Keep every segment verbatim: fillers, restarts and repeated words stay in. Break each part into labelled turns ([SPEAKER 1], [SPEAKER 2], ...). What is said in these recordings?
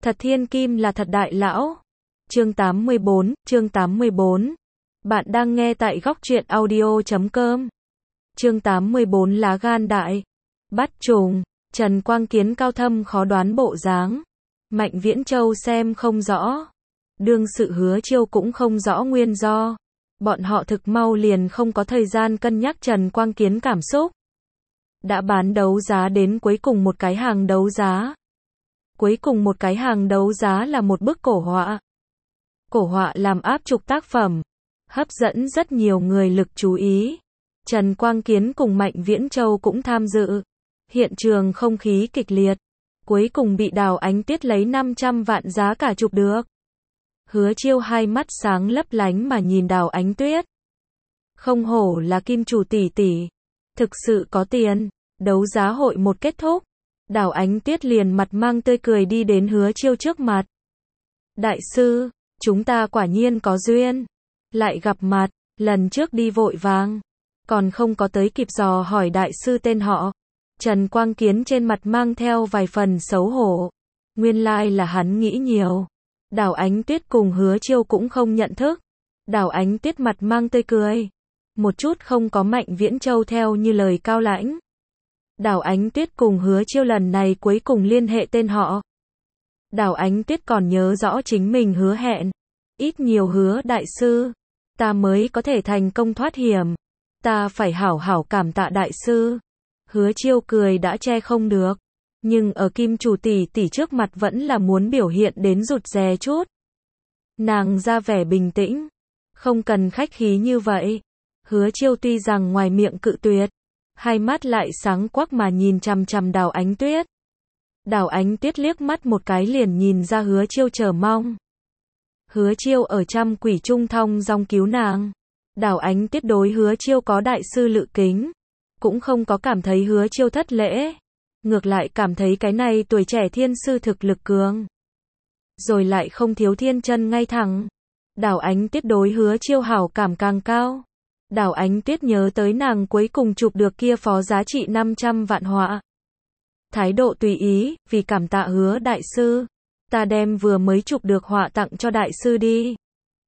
[SPEAKER 1] Thật thiên kim là thật đại lão. Chương tám mươi bốn, chương tám mươi bốn. Bạn đang nghe tại góc truyện audio chấm com. Chương tám mươi bốn lá gan đại. Bắt trùng, Trần Quang Kiến cao thâm khó đoán bộ dáng. Mạnh Viễn Châu xem không rõ. Đương sự Hứa Chiêu cũng không rõ nguyên do. Bọn họ thực mau liền không có thời gian cân nhắc Trần Quang Kiến cảm xúc. Đã bán đấu giá đến cuối cùng một cái hàng đấu giá. Cuối cùng một cái hàng đấu giá là một bức cổ họa. Cổ họa làm áp trục tác phẩm, hấp dẫn rất nhiều người lực chú ý. Trần Quang Kiến cùng Mạnh Viễn Châu cũng tham dự. Hiện trường không khí kịch liệt. Cuối cùng bị Đào Ánh Tuyết lấy năm trăm vạn giá cả chụp được. Hứa Chiêu hai mắt sáng lấp lánh mà nhìn Đào Ánh Tuyết. Không hổ là kim chủ tỷ tỷ. Thực sự có tiền. Đấu giá hội một kết thúc. Đào Ánh Tuyết liền mặt mang tươi cười đi đến Hứa Chiêu trước mặt. Đại sư, chúng ta quả nhiên có duyên. Lại gặp mặt, lần trước đi vội vàng. Còn không có tới kịp dò hỏi đại sư tên họ. Trần Quang Kiến trên mặt mang theo vài phần xấu hổ. Nguyên lai là hắn nghĩ nhiều. Đào Ánh Tuyết cùng Hứa Chiêu cũng không nhận thức. Đào Ánh Tuyết mặt mang tươi cười. Một chút không có Mạnh Viễn Châu theo như lời cao lãnh. Đào Ánh Tuyết cùng Hứa Chiêu lần này cuối cùng liên hệ tên họ. Đào Ánh Tuyết còn nhớ rõ chính mình hứa hẹn. Ít nhiều hứa đại sư. Ta mới có thể thành công thoát hiểm. Ta phải hảo hảo cảm tạ đại sư. Hứa Chiêu cười đã che không được. Nhưng ở kim chủ tỷ tỷ trước mặt vẫn là muốn biểu hiện đến rụt rè chút. Nàng ra vẻ bình tĩnh. Không cần khách khí như vậy. Hứa Chiêu tuy rằng ngoài miệng cự tuyệt. Hai mắt lại sáng quắc mà nhìn chằm chằm Đào Ánh Tuyết. Đào Ánh Tuyết liếc mắt một cái liền nhìn ra Hứa Chiêu chờ mong. Hứa Chiêu ở trăm quỷ trung thong dong cứu nàng. Đào Ánh Tuyết đối Hứa Chiêu có đại sư lự kính. Cũng không có cảm thấy Hứa Chiêu thất lễ. Ngược lại cảm thấy cái này tuổi trẻ thiên sư thực lực cường. Rồi lại không thiếu thiên chân ngay thẳng. Đào Ánh Tuyết đối Hứa Chiêu hảo cảm càng cao. Đào Ánh Tuyết nhớ tới nàng cuối cùng chụp được kia phó giá trị năm trăm vạn họa. Thái độ tùy ý, vì cảm tạ Hứa đại sư. Ta đem vừa mới chụp được họa tặng cho đại sư đi.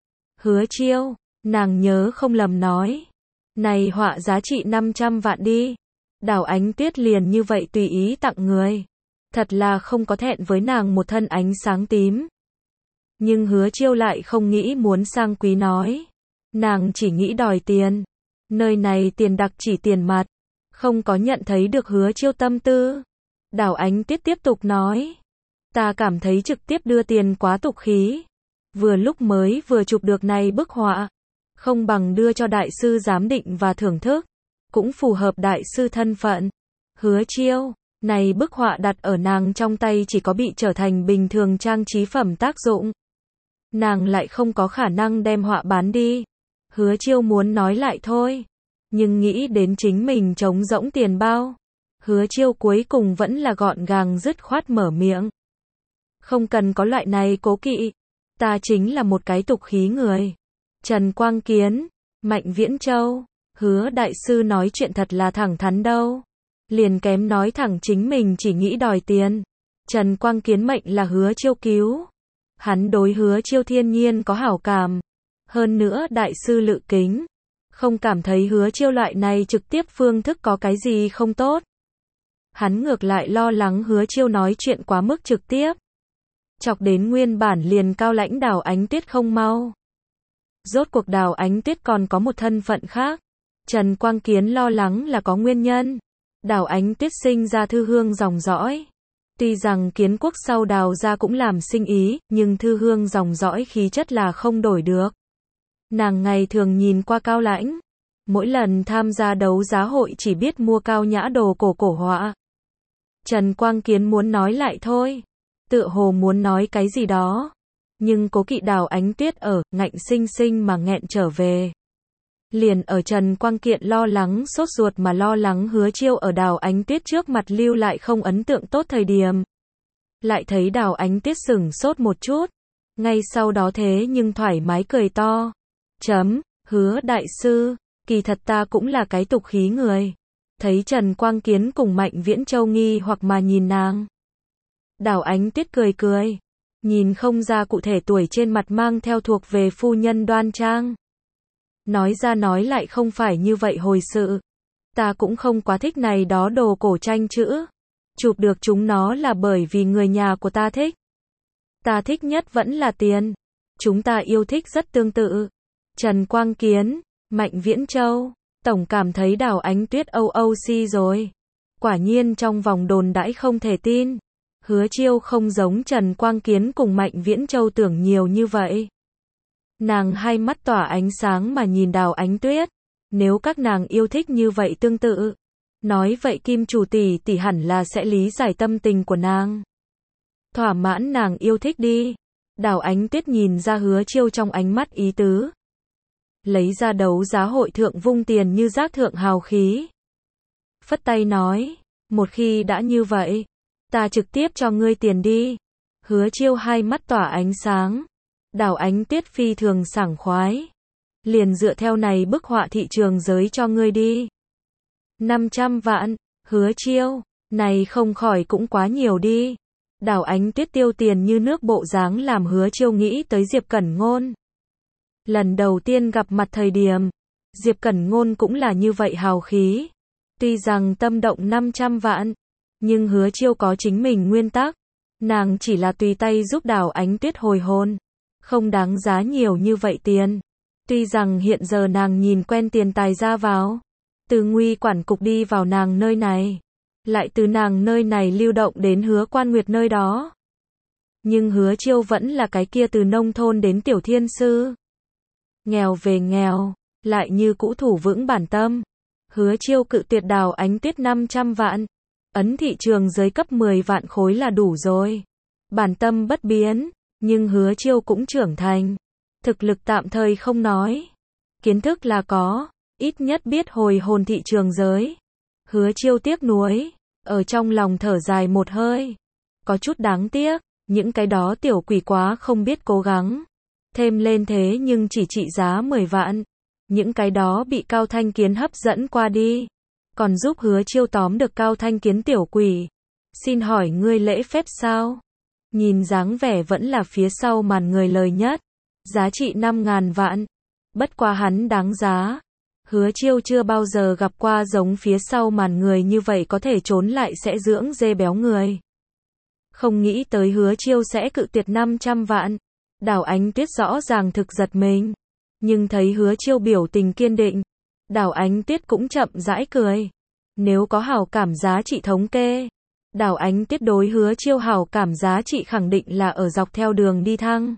[SPEAKER 1] Hứa Chiêu, nàng nhớ không lầm nói. Này họa giá trị năm trăm vạn đi. Đào Ánh Tuyết liền như vậy tùy ý tặng người. Thật là không có thẹn với nàng một thân ánh sáng tím. Nhưng Hứa Chiêu lại không nghĩ muốn sang quý nói. Nàng chỉ nghĩ đòi tiền. Nơi này tiền đặc chỉ tiền mặt. Không có nhận thấy được Hứa Chiêu tâm tư. Đào Ánh Tuyết tiếp tục nói. Ta cảm thấy trực tiếp đưa tiền quá tục khí. Vừa lúc mới vừa chụp được này bức họa. Không bằng đưa cho đại sư giám định và thưởng thức. Cũng phù hợp đại sư thân phận. Hứa Chiêu, này bức họa đặt ở nàng trong tay chỉ có bị trở thành bình thường trang trí phẩm tác dụng. Nàng lại không có khả năng đem họa bán đi. Hứa Chiêu muốn nói lại thôi. Nhưng nghĩ đến chính mình trống rỗng tiền bao. Hứa Chiêu cuối cùng vẫn là gọn gàng dứt khoát mở miệng. Không cần có loại này cố kỵ. Ta chính là một cái tục khí người. Trần Quang Kiến, Mạnh Viễn Châu, Hứa đại sư nói chuyện thật là thẳng thắn đâu. Liền kém nói thẳng chính mình chỉ nghĩ đòi tiền. Trần Quang Kiến mệnh là Hứa Chiêu cứu. Hắn đối Hứa Chiêu thiên nhiên có hảo cảm. Hơn nữa đại sư lự kính. Không cảm thấy Hứa Chiêu loại này trực tiếp phương thức có cái gì không tốt. Hắn ngược lại lo lắng Hứa Chiêu nói chuyện quá mức trực tiếp. Chọc đến nguyên bản liền cao lãnh Đào Ánh Tuyết không mau. Rốt cuộc Đào Ánh Tuyết còn có một thân phận khác. Trần Quang Kiến lo lắng là có nguyên nhân. Đào Ánh Tuyết sinh ra thư hương dòng dõi. Tuy rằng Kiến quốc sau Đào gia cũng làm sinh ý, nhưng thư hương dòng dõi khí chất là không đổi được. Nàng ngày thường nhìn qua cao lãnh. Mỗi lần tham gia đấu giá hội chỉ biết mua cao nhã đồ cổ cổ họa. Trần Quang Kiến muốn nói lại thôi. Tựa hồ muốn nói cái gì đó. Nhưng cố kỵ Đào Ánh Tuyết ở, ngạnh sinh sinh mà nghẹn trở về. Liền ở Trần Quang Kiện lo lắng sốt ruột mà lo lắng Hứa Chiêu ở Đào Ánh Tuyết trước mặt lưu lại không ấn tượng tốt thời điểm. Lại thấy Đào Ánh Tuyết sửng sốt một chút. Ngay sau đó thế nhưng thoải mái cười to. Chấm, Hứa đại sư, kỳ thật ta cũng là cái tục khí người. Thấy Trần Quang Kiến cùng Mạnh Viễn Châu nghi hoặc mà nhìn nàng. Đào Ánh Tuyết cười cười. nhìn không ra cụ thể tuổi trên mặt mang theo thuộc về phu nhân đoan trang. Nói ra nói lại không phải như vậy hồi sự. Ta cũng không quá thích này đó đồ cổ tranh chữ. Chụp được chúng nó là bởi vì người nhà của ta thích. Ta thích nhất vẫn là tiền. Chúng ta yêu thích rất tương tự. Trần Quang Kiến, Mạnh Viễn Châu, tổng cảm thấy Đào Ánh Tuyết o o xê rồi. Quả nhiên trong vòng đồn đãi không thể tin. Hứa Chiêu không giống Trần Quang Kiến cùng Mạnh Viễn Châu tưởng nhiều như vậy. Nàng hai mắt tỏa ánh sáng mà nhìn Đào Ánh Tuyết. Nếu các nàng yêu thích như vậy tương tự, nói vậy Kim chủ tỷ tỷ hẳn là sẽ lý giải tâm tình của nàng. Thỏa mãn nàng yêu thích đi. Đào Ánh Tuyết nhìn ra Hứa Chiêu trong ánh mắt ý tứ. Lấy ra đấu giá hội thượng vung tiền như rác thượng hào khí. Phất tay nói, một khi đã như vậy, ta trực tiếp cho ngươi tiền đi. Hứa Chiêu hai mắt tỏa ánh sáng. Đào Ánh Tuyết phi thường sảng khoái. Liền dựa theo này bức họa thị trường giới cho ngươi đi. năm trăm vạn, Hứa Chiêu, này không khỏi cũng quá nhiều đi. Đào Ánh Tuyết tiêu tiền như nước bộ dáng làm Hứa Chiêu nghĩ tới Diệp Cẩn Ngôn. Lần đầu tiên gặp mặt thời điểm, Diệp Cẩn Ngôn cũng là như vậy hào khí. Tuy rằng tâm động năm trăm vạn, nhưng Hứa Chiêu có chính mình nguyên tắc. Nàng chỉ là tùy tay giúp Đào Ánh Tuyết hồi hôn. Không đáng giá nhiều như vậy tiền. Tuy rằng hiện giờ nàng nhìn quen tiền tài ra vào. Từ Nguy quản cục đi vào nàng nơi này. Lại từ nàng nơi này lưu động đến Hứa Quan Nguyệt nơi đó. Nhưng Hứa Chiêu vẫn là cái kia từ nông thôn đến tiểu thiên sư. Nghèo về nghèo, lại như cũ thủ vững bản tâm. Hứa Chiêu cự tuyệt Đào Ánh Tuyết năm trăm vạn. Ấn thị trường giới cấp mười vạn khối là đủ rồi. Bản tâm bất biến, nhưng Hứa Chiêu cũng trưởng thành. Thực lực tạm thời không nói. Kiến thức là có, ít nhất biết hồi hồn thị trường giới. Hứa Chiêu tiếc nuối, ở trong lòng thở dài một hơi. Có chút đáng tiếc, những cái đó tiểu quỷ quá không biết cố gắng. Thêm lên thế nhưng chỉ trị giá mười vạn. Những cái đó bị Cao Thanh Kiến hấp dẫn qua đi. Còn giúp Hứa Chiêu tóm được Cao Thanh Kiến tiểu quỷ. Xin hỏi ngươi lễ phép sao? Nhìn dáng vẻ vẫn là phía sau màn người lời nhất. Giá trị năm ngàn vạn. Bất quá hắn đáng giá. Hứa Chiêu chưa bao giờ gặp qua giống phía sau màn người như vậy có thể trốn lại sẽ dưỡng dê béo người. Không nghĩ tới Hứa Chiêu sẽ cự tuyệt năm trăm vạn. Đào Ánh Tuyết rõ ràng thực giật mình. Nhưng thấy Hứa Chiêu biểu tình kiên định. Đào Ánh Tuyết cũng chậm rãi cười. Nếu có hảo cảm giá trị thống kê. Đào Ánh Tuyết đối Hứa Chiêu hảo cảm giá trị khẳng định là ở dọc theo đường đi thăng.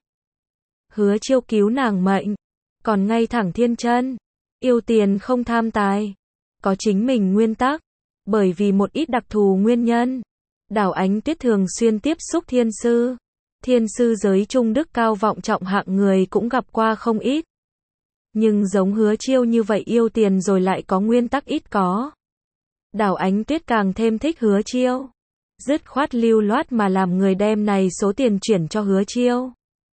[SPEAKER 1] Hứa Chiêu cứu nàng mệnh. Còn ngay thẳng thiên chân. Yêu tiền không tham tài. Có chính mình nguyên tắc. Bởi vì một ít đặc thù nguyên nhân. Đào Ánh Tuyết thường xuyên tiếp xúc thiên sư. Thiên sư giới trung đức cao vọng trọng hạng người cũng gặp qua không ít. Nhưng giống Hứa Chiêu như vậy yêu tiền rồi lại có nguyên tắc ít có. Đào Ánh Tuyết càng thêm thích Hứa Chiêu. Dứt khoát lưu loát mà làm người đem này số tiền chuyển cho Hứa Chiêu.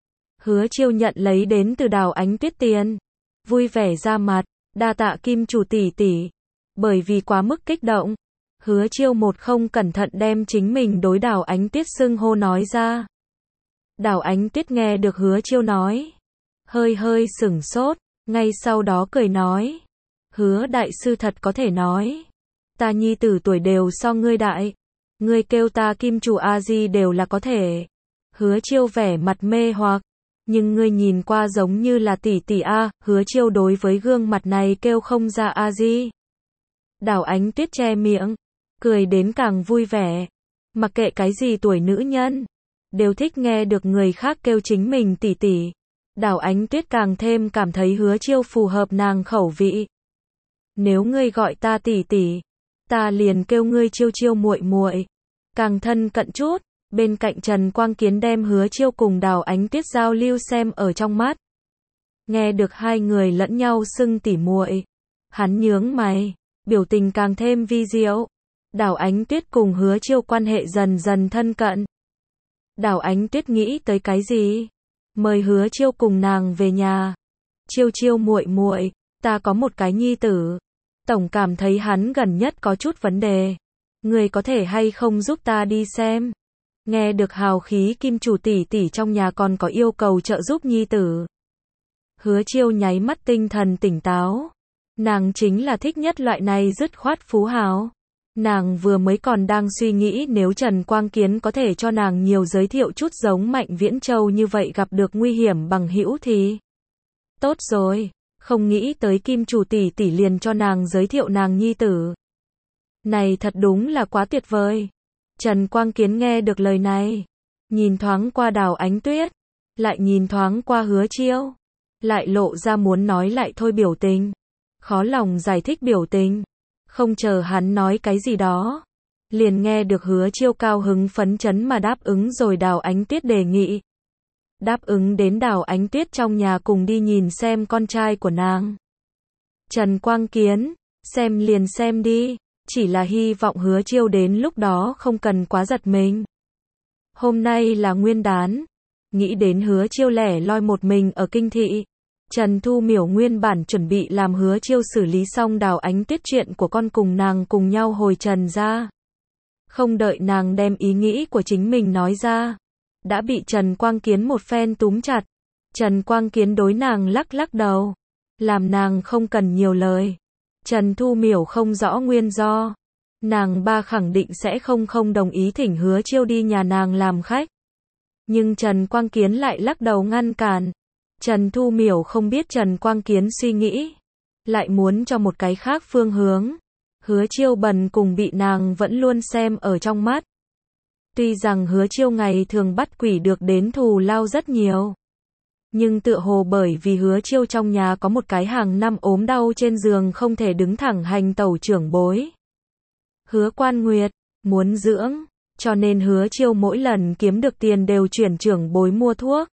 [SPEAKER 1] Hứa Chiêu nhận lấy đến từ Đào Ánh Tuyết tiền. Vui vẻ ra mặt, đa tạ Kim chủ tỷ tỷ. Bởi vì quá mức kích động. Hứa Chiêu một không cẩn thận đem chính mình đối Đào Ánh Tuyết xưng hô nói ra. Đào Ánh Tuyết nghe được Hứa Chiêu nói. Hơi hơi sửng sốt, ngay sau đó cười nói. Hứa đại sư thật có thể nói. Ta nhi tử tuổi đều so ngươi đại. Ngươi kêu ta Kim chủ A-di đều là có thể. Hứa Chiêu vẻ mặt mê hoặc. Nhưng ngươi nhìn qua giống như là tỷ tỷ A. Hứa Chiêu đối với gương mặt này kêu không ra A-di. Đào Ánh Tuyết che miệng. Cười đến càng vui vẻ. Mặc kệ cái gì tuổi nữ nhân. Đều thích nghe được người khác kêu chính mình tỷ tỷ. Đào Ánh Tuyết càng thêm cảm thấy Hứa Chiêu phù hợp nàng khẩu vị. Nếu ngươi gọi ta tỷ tỷ, ta liền kêu ngươi Chiêu Chiêu muội muội. Càng thân cận chút, bên cạnh Trần Quang Kiến đem Hứa Chiêu cùng Đào Ánh Tuyết giao lưu xem ở trong mắt. Nghe được hai người lẫn nhau xưng tỉ muội, hắn nhướng mày, biểu tình càng thêm vi diệu. Đào Ánh Tuyết cùng Hứa Chiêu quan hệ dần dần thân cận. Đào Ánh Tuyết nghĩ tới cái gì? Mời Hứa Chiêu cùng nàng về nhà. Chiêu Chiêu muội muội, ta có một cái nhi tử. Tổng cảm thấy hắn gần nhất có chút vấn đề. Người có thể hay không giúp ta đi xem? Nghe được hào khí Kim chủ tỷ tỷ trong nhà còn có yêu cầu trợ giúp nhi tử. Hứa Chiêu nháy mắt tinh thần tỉnh táo. Nàng chính là thích nhất loại này dứt khoát phú hào. Nàng vừa mới còn đang suy nghĩ nếu Trần Quang Kiến có thể cho nàng nhiều giới thiệu chút giống Mạnh Viễn Châu như vậy gặp được nguy hiểm bằng hữu thì tốt rồi, không nghĩ tới Kim chủ tỷ tỷ liền cho nàng giới thiệu nàng nhi tử. Này thật đúng là quá tuyệt vời. Trần Quang Kiến nghe được lời này, nhìn thoáng qua Đào Ánh Tuyết, lại nhìn thoáng qua Hứa Chiêu, lại lộ ra muốn nói lại thôi biểu tình, khó lòng giải thích biểu tình. Không chờ hắn nói cái gì đó, liền nghe được Hứa Chiêu cao hứng phấn chấn mà đáp ứng rồi Đào Ánh Tuyết đề nghị. Đáp ứng đến Đào Ánh Tuyết trong nhà cùng đi nhìn xem con trai của nàng. Trần Quang Kiến, xem liền xem đi, chỉ là hy vọng Hứa Chiêu đến lúc đó không cần quá giật mình. Hôm nay là Nguyên đán, nghĩ đến Hứa Chiêu lẻ loi một mình ở kinh thị. Trần Thu Miểu nguyên bản chuẩn bị làm Hứa Chiêu xử lý xong Đào Ánh Tuyết chuyện của con cùng nàng cùng nhau hồi Trần ra. Không đợi nàng đem ý nghĩ của chính mình nói ra, đã bị Trần Quang Kiến một phen túm chặt. Trần Quang Kiến đối nàng lắc lắc đầu, làm nàng không cần nhiều lời. Trần Thu Miểu không rõ nguyên do, nàng ba khẳng định sẽ không không đồng ý thỉnh Hứa Chiêu đi nhà nàng làm khách. Nhưng Trần Quang Kiến lại lắc đầu ngăn cản. Trần Thu Miểu không biết Trần Quang Kiến suy nghĩ, lại muốn cho một cái khác phương hướng. Hứa Chiêu bần cùng bị nàng vẫn luôn xem ở trong mắt. Tuy rằng Hứa Chiêu ngày thường bắt quỷ được đến thù lao rất nhiều, nhưng tựa hồ bởi vì Hứa Chiêu trong nhà có một cái hàng năm ốm đau trên giường không thể đứng thẳng hành tẩu trưởng bối. Hứa Quan Nguyệt, muốn dưỡng, cho nên Hứa Chiêu mỗi lần kiếm được tiền đều chuyển trưởng bối mua thuốc.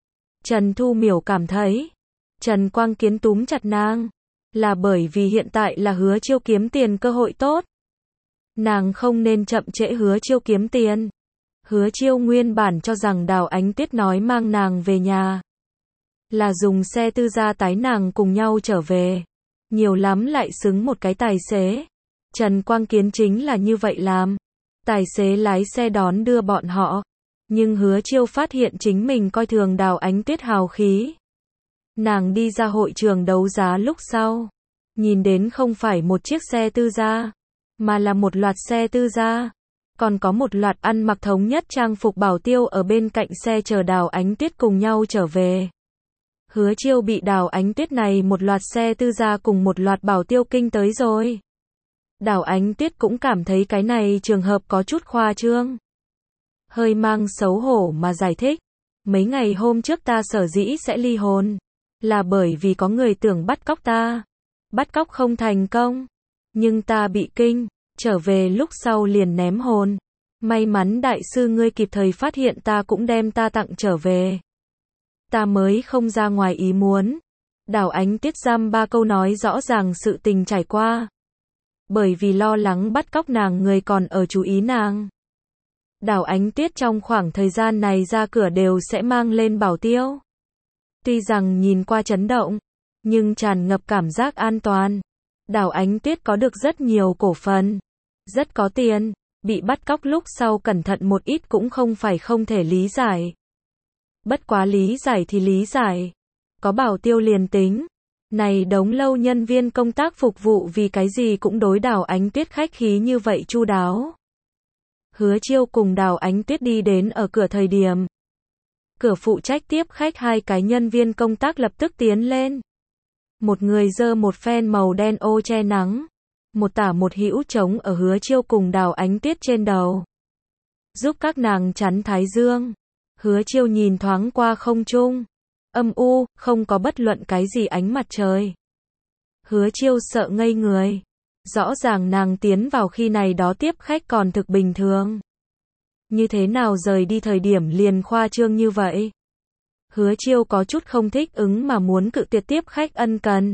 [SPEAKER 1] Trần Thu Miểu cảm thấy, Trần Quang Kiến túm chặt nàng, là bởi vì hiện tại là Hứa Chiêu kiếm tiền cơ hội tốt. Nàng không nên chậm trễ Hứa Chiêu kiếm tiền. Hứa Chiêu nguyên bản cho rằng Đào Ánh Tuyết nói mang nàng về nhà, là dùng xe tư gia tái nàng cùng nhau trở về. Nhiều lắm lại xứng một cái tài xế. Trần Quang Kiến chính là như vậy làm. Tài xế lái xe đón đưa bọn họ. Nhưng Hứa Chiêu phát hiện chính mình coi thường Đào Ánh Tuyết hào khí. Nàng đi ra hội trường đấu giá lúc sau, nhìn đến không phải một chiếc xe tư gia, mà là một loạt xe tư gia. Còn có một loạt ăn mặc thống nhất trang phục bảo tiêu ở bên cạnh xe chờ Đào Ánh Tuyết cùng nhau trở về. Hứa Chiêu bị Đào Ánh Tuyết này một loạt xe tư gia cùng một loạt bảo tiêu kinh tới rồi. Đào Ánh Tuyết cũng cảm thấy cái này trường hợp có chút khoa trương. Hơi mang xấu hổ mà giải thích. Mấy ngày hôm trước ta sở dĩ sẽ ly hôn, là bởi vì có người tưởng bắt cóc ta. Bắt cóc không thành công, nhưng ta bị kinh, trở về lúc sau liền ném hồn. May mắn đại sư ngươi kịp thời phát hiện ta cũng đem ta tặng trở về. Ta mới không ra ngoài ý muốn. Đào Ánh Tuyết giam ba câu nói rõ ràng sự tình trải qua. Bởi vì lo lắng bắt cóc nàng người còn ở chú ý nàng. Đào Ánh Tuyết trong khoảng thời gian này ra cửa đều sẽ mang lên bảo tiêu. Tuy rằng nhìn qua chấn động, nhưng tràn ngập cảm giác an toàn. Đào Ánh Tuyết có được rất nhiều cổ phần, rất có tiền, bị bắt cóc lúc sau cẩn thận một ít cũng không phải không thể lý giải. Bất quá lý giải thì lý giải, có bảo tiêu liền tính. Này đống lâu nhân viên công tác phục vụ vì cái gì cũng đối Đào Ánh Tuyết khách khí như vậy chu đáo. Hứa Chiêu cùng Đào Ánh Tuyết đi đến ở cửa thời điểm, cửa phụ trách tiếp khách hai cái nhân viên công tác lập tức tiến lên. Một người giơ một phen màu đen ô che nắng, một tả một hữu trống ở Hứa Chiêu cùng Đào Ánh Tuyết trên đầu, giúp các nàng chắn thái dương. Hứa Chiêu nhìn thoáng qua không trung, âm u, không có bất luận cái gì ánh mặt trời. Hứa Chiêu sợ ngây người. Rõ ràng nàng tiến vào khi này đó tiếp khách còn thực bình thường. Như thế nào rời đi thời điểm liền khoa trương như vậy? Hứa Chiêu có chút không thích ứng mà muốn cự tuyệt tiếp khách ân cần.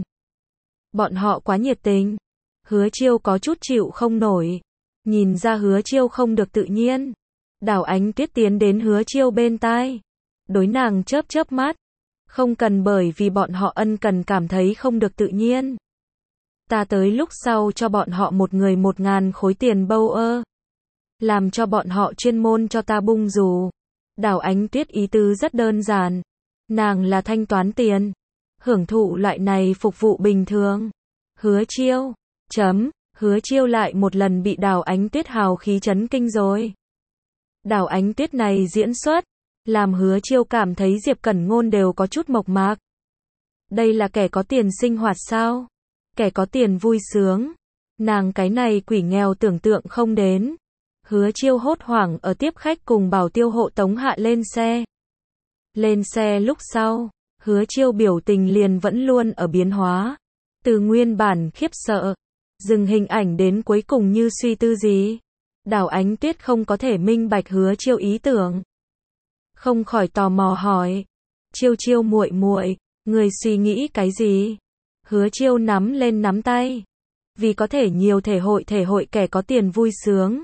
[SPEAKER 1] Bọn họ quá nhiệt tình. Hứa Chiêu có chút chịu không nổi. Nhìn ra Hứa Chiêu không được tự nhiên. Đào Ánh Tuyết tiến đến Hứa Chiêu bên tai, đối nàng chớp chớp mắt. Không cần bởi vì bọn họ ân cần cảm thấy không được tự nhiên. Ta tới lúc sau cho bọn họ một người một ngàn khối tiền bâu ơ. làm cho bọn họ chuyên môn cho ta bung dù. Đào Ánh Tuyết ý tứ rất đơn giản. Nàng là thanh toán tiền. Hưởng thụ loại này phục vụ bình thường. Hứa Chiêu. Chấm. Hứa Chiêu lại một lần bị Đào Ánh Tuyết hào khí chấn kinh rồi. Đào Ánh Tuyết này diễn xuất, làm Hứa Chiêu cảm thấy Diệp Cẩn Ngôn đều có chút mộc mạc. Đây là kẻ có tiền sinh hoạt sao? Kẻ có tiền vui sướng. Nàng cái này quỷ nghèo tưởng tượng không đến. Hứa Chiêu hốt hoảng ở tiếp khách cùng Bảo Tiêu hộ tống hạ lên xe. Lên xe lúc sau, Hứa Chiêu biểu tình liền vẫn luôn ở biến hóa. Từ nguyên bản khiếp sợ, dừng hình ảnh đến cuối cùng như suy tư gì. Đào Ánh Tuyết không có thể minh bạch Hứa Chiêu ý tưởng. Không khỏi tò mò hỏi. Chiêu Chiêu muội muội, người suy nghĩ cái gì? Hứa Chiêu nắm lên nắm tay. Vì có thể nhiều thể hội thể hội kẻ có tiền vui sướng.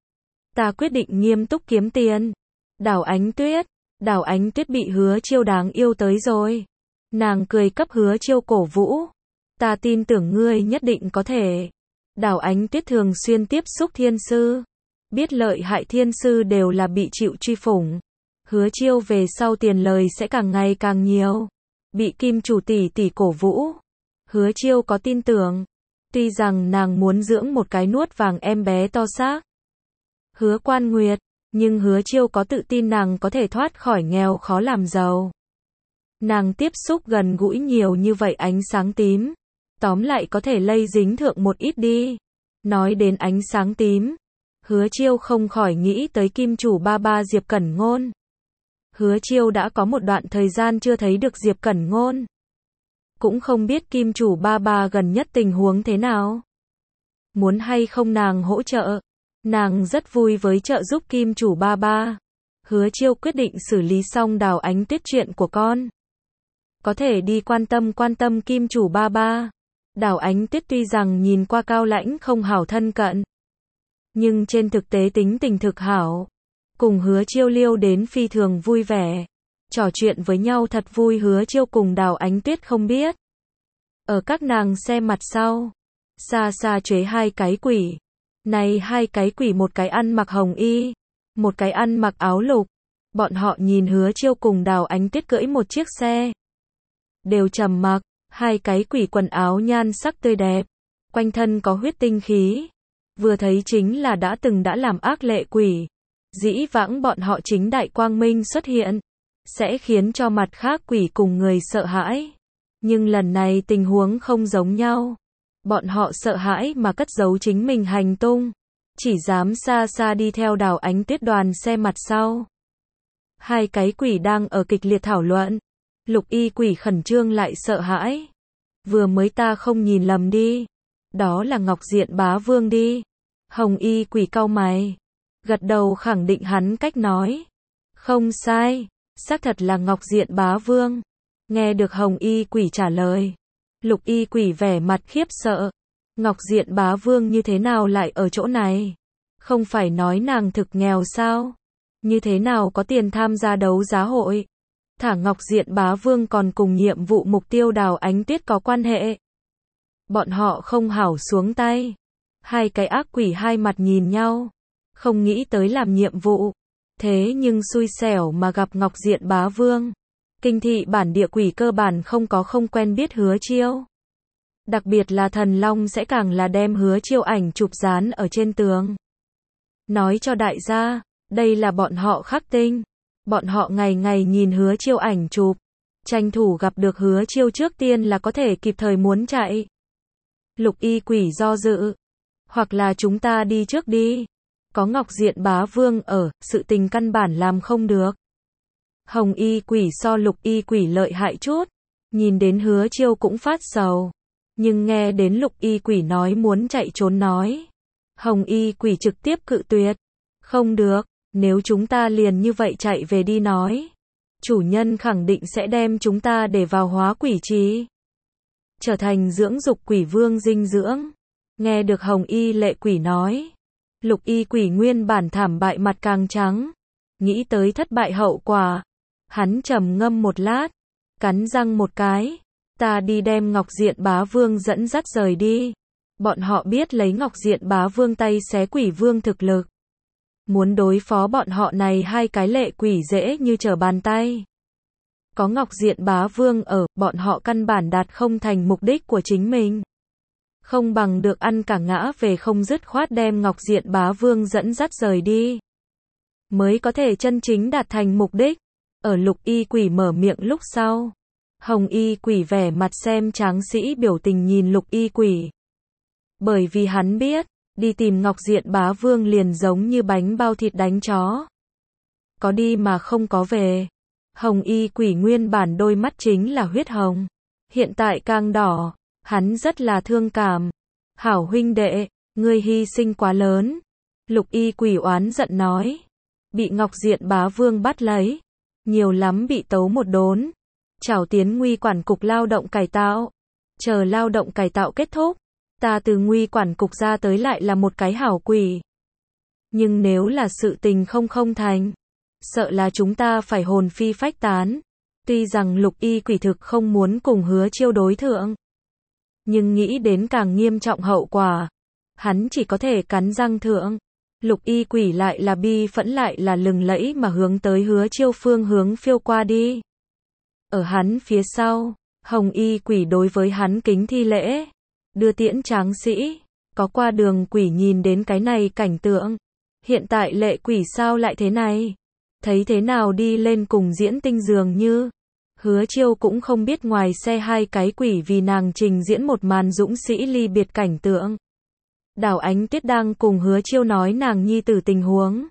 [SPEAKER 1] Ta quyết định nghiêm túc kiếm tiền. Đào Ánh Tuyết. Đào Ánh Tuyết bị Hứa Chiêu đáng yêu tới rồi. Nàng cười cấp Hứa Chiêu cổ vũ. Ta tin tưởng ngươi nhất định có thể. Đào Ánh Tuyết thường xuyên tiếp xúc thiên sư. Biết lợi hại thiên sư đều là bị chịu truy phủng. Hứa Chiêu về sau tiền lời sẽ càng ngày càng nhiều. Bị Kim chủ tỷ tỷ cổ vũ. Hứa Chiêu có tin tưởng. Tuy rằng nàng muốn dưỡng một cái nuốt vàng em bé to xác. Hứa Quan Nguyệt. Nhưng Hứa Chiêu có tự tin nàng có thể thoát khỏi nghèo khó làm giàu. Nàng tiếp xúc gần gũi nhiều như vậy ánh sáng tím. Tóm lại có thể lây dính thượng một ít đi. Nói đến ánh sáng tím. Hứa Chiêu không khỏi nghĩ tới Kim chủ ba ba Diệp Cẩn Ngôn. Hứa Chiêu đã có một đoạn thời gian chưa thấy được Diệp Cẩn Ngôn. Cũng không biết Kim chủ ba ba gần nhất tình huống thế nào. Muốn hay không nàng hỗ trợ. Nàng rất vui với trợ giúp Kim chủ ba ba. Hứa Chiêu quyết định xử lý xong Đào Ánh Tuyết chuyện của con. Có thể đi quan tâm quan tâm Kim chủ ba ba. Đào Ánh Tuyết tuy rằng nhìn qua cao lãnh không hảo thân cận. Nhưng trên thực tế tính tình thực hảo. Cùng Hứa Chiêu liêu đến phi thường vui vẻ. Trò chuyện với nhau thật vui. Hứa Chiêu cùng Đào Ánh Tuyết không biết. Ở các nàng xe mặt sau. Xa xa chế hai cái quỷ. Này hai cái quỷ, một cái ăn mặc hồng y. Một cái ăn mặc áo lục. Bọn họ nhìn Hứa Chiêu cùng Đào Ánh Tuyết cưỡi một chiếc xe. Đều trầm mặc. Hai cái quỷ quần áo nhan sắc tươi đẹp. Quanh thân có huyết tinh khí. Vừa thấy chính là đã từng đã làm ác lệ quỷ. Dĩ vãng bọn họ chính đại quang minh xuất hiện. Sẽ khiến cho mặt khác quỷ cùng người sợ hãi. Nhưng lần này tình huống không giống nhau. Bọn họ sợ hãi mà cất giấu chính mình hành tung. Chỉ dám xa xa đi theo Đào Ánh Tuyết đoàn xe mặt sau. Hai cái quỷ đang ở kịch liệt thảo luận. Lục y quỷ khẩn trương lại sợ hãi. Vừa mới ta không nhìn lầm đi. Đó là Ngọc Diện Bá Vương đi. Hồng y quỷ cau mày. Gật đầu khẳng định hắn cách nói. Không sai. Xác thật là Ngọc Diện Bá Vương. Nghe được Hồng y quỷ trả lời. Lục y quỷ vẻ mặt khiếp sợ. Ngọc Diện Bá Vương như thế nào lại ở chỗ này? Không phải nói nàng thực nghèo sao? Như thế nào có tiền tham gia đấu giá hội? Thả Ngọc Diện Bá Vương còn cùng nhiệm vụ mục tiêu Đào Ánh Tuyết có quan hệ. Bọn họ không hảo xuống tay. Hai cái ác quỷ hai mặt nhìn nhau. Không nghĩ tới làm nhiệm vụ. Thế nhưng xui xẻo mà gặp Ngọc Diện Bá Vương. Kinh thị bản địa quỷ cơ bản không có không quen biết Hứa Chiêu. Đặc biệt là Thần Long sẽ càng là đem Hứa Chiêu ảnh chụp dán ở trên tường. Nói cho đại gia, đây là bọn họ khắc tinh. Bọn họ ngày ngày nhìn Hứa Chiêu ảnh chụp. Tranh thủ gặp được Hứa Chiêu trước tiên là có thể kịp thời muốn chạy. Lục y quỷ do dự. Hoặc là chúng ta đi trước đi. Có Ngọc Diện Bá Vương ở, sự tình căn bản làm không được. Hồng y quỷ so lục y quỷ lợi hại chút. Nhìn đến Hứa Chiêu cũng phát sầu. Nhưng nghe đến lục y quỷ nói muốn chạy trốn nói. Hồng y quỷ trực tiếp cự tuyệt. Không được, nếu chúng ta liền như vậy chạy về đi nói. Chủ nhân khẳng định sẽ đem chúng ta để vào hóa quỷ trì. Trở thành dưỡng dục quỷ vương dinh dưỡng. Nghe được Hồng y lệ quỷ nói. Lục y quỷ nguyên bản thảm bại mặt càng trắng. Nghĩ tới thất bại hậu quả. Hắn trầm ngâm một lát. Cắn răng một cái. Ta đi đem Ngọc Diện Bá Vương dẫn dắt rời đi. Bọn họ biết lấy Ngọc Diện Bá Vương tay xé quỷ vương thực lực. Muốn đối phó bọn họ này hai cái lệ quỷ dễ như trở bàn tay. Có Ngọc Diện Bá Vương ở, bọn họ căn bản đạt không thành mục đích của chính mình. Không bằng được ăn cả ngã về không dứt khoát đem Ngọc Diện Bá Vương dẫn dắt rời đi. Mới có thể chân chính đạt thành mục đích. Ở Lục Y Quỷ mở miệng lúc sau. Hồng Y Quỷ vẻ mặt xem tráng sĩ biểu tình nhìn Lục Y Quỷ. Bởi vì hắn biết, đi tìm Ngọc Diện Bá Vương liền giống như bánh bao thịt đánh chó. Có đi mà không có về. Hồng Y Quỷ nguyên bản đôi mắt chính là huyết hồng. Hiện tại càng đỏ. Hắn rất là thương cảm. Hảo huynh đệ, ngươi hy sinh quá lớn. Lục Y Quỷ oán giận nói. Bị Ngọc Diện Bá Vương bắt lấy. Nhiều lắm bị tấu một đốn. Trảo tiến nguy quản cục lao động cải tạo. Chờ lao động cải tạo kết thúc. Ta từ nguy quản cục ra tới lại là một cái hảo quỷ. Nhưng nếu là sự tình không không thành. Sợ là chúng ta phải hồn phi phách tán. Tuy rằng Lục Y Quỷ thực không muốn cùng Hứa Chiêu đối thượng. Nhưng nghĩ đến càng nghiêm trọng hậu quả. Hắn chỉ có thể cắn răng thượng. Lục Y Quỷ lại là bi phẫn lại là lừng lẫy mà hướng tới Hứa Chiêu phương hướng phiêu qua đi. Ở hắn phía sau, Hồng Y Quỷ đối với hắn kính thi lễ. Đưa tiễn tráng sĩ. Có qua đường quỷ nhìn đến cái này cảnh tượng. Hiện tại lệ quỷ sao lại thế này? Thấy thế nào đi lên cùng diễn tinh dường như. Hứa Chiêu cũng không biết ngoài xe hai cái quỷ vì nàng trình diễn một màn dũng sĩ ly biệt cảnh tượng. Đào Ánh Tuyết đang cùng Hứa Chiêu nói nàng nhi tử tình huống.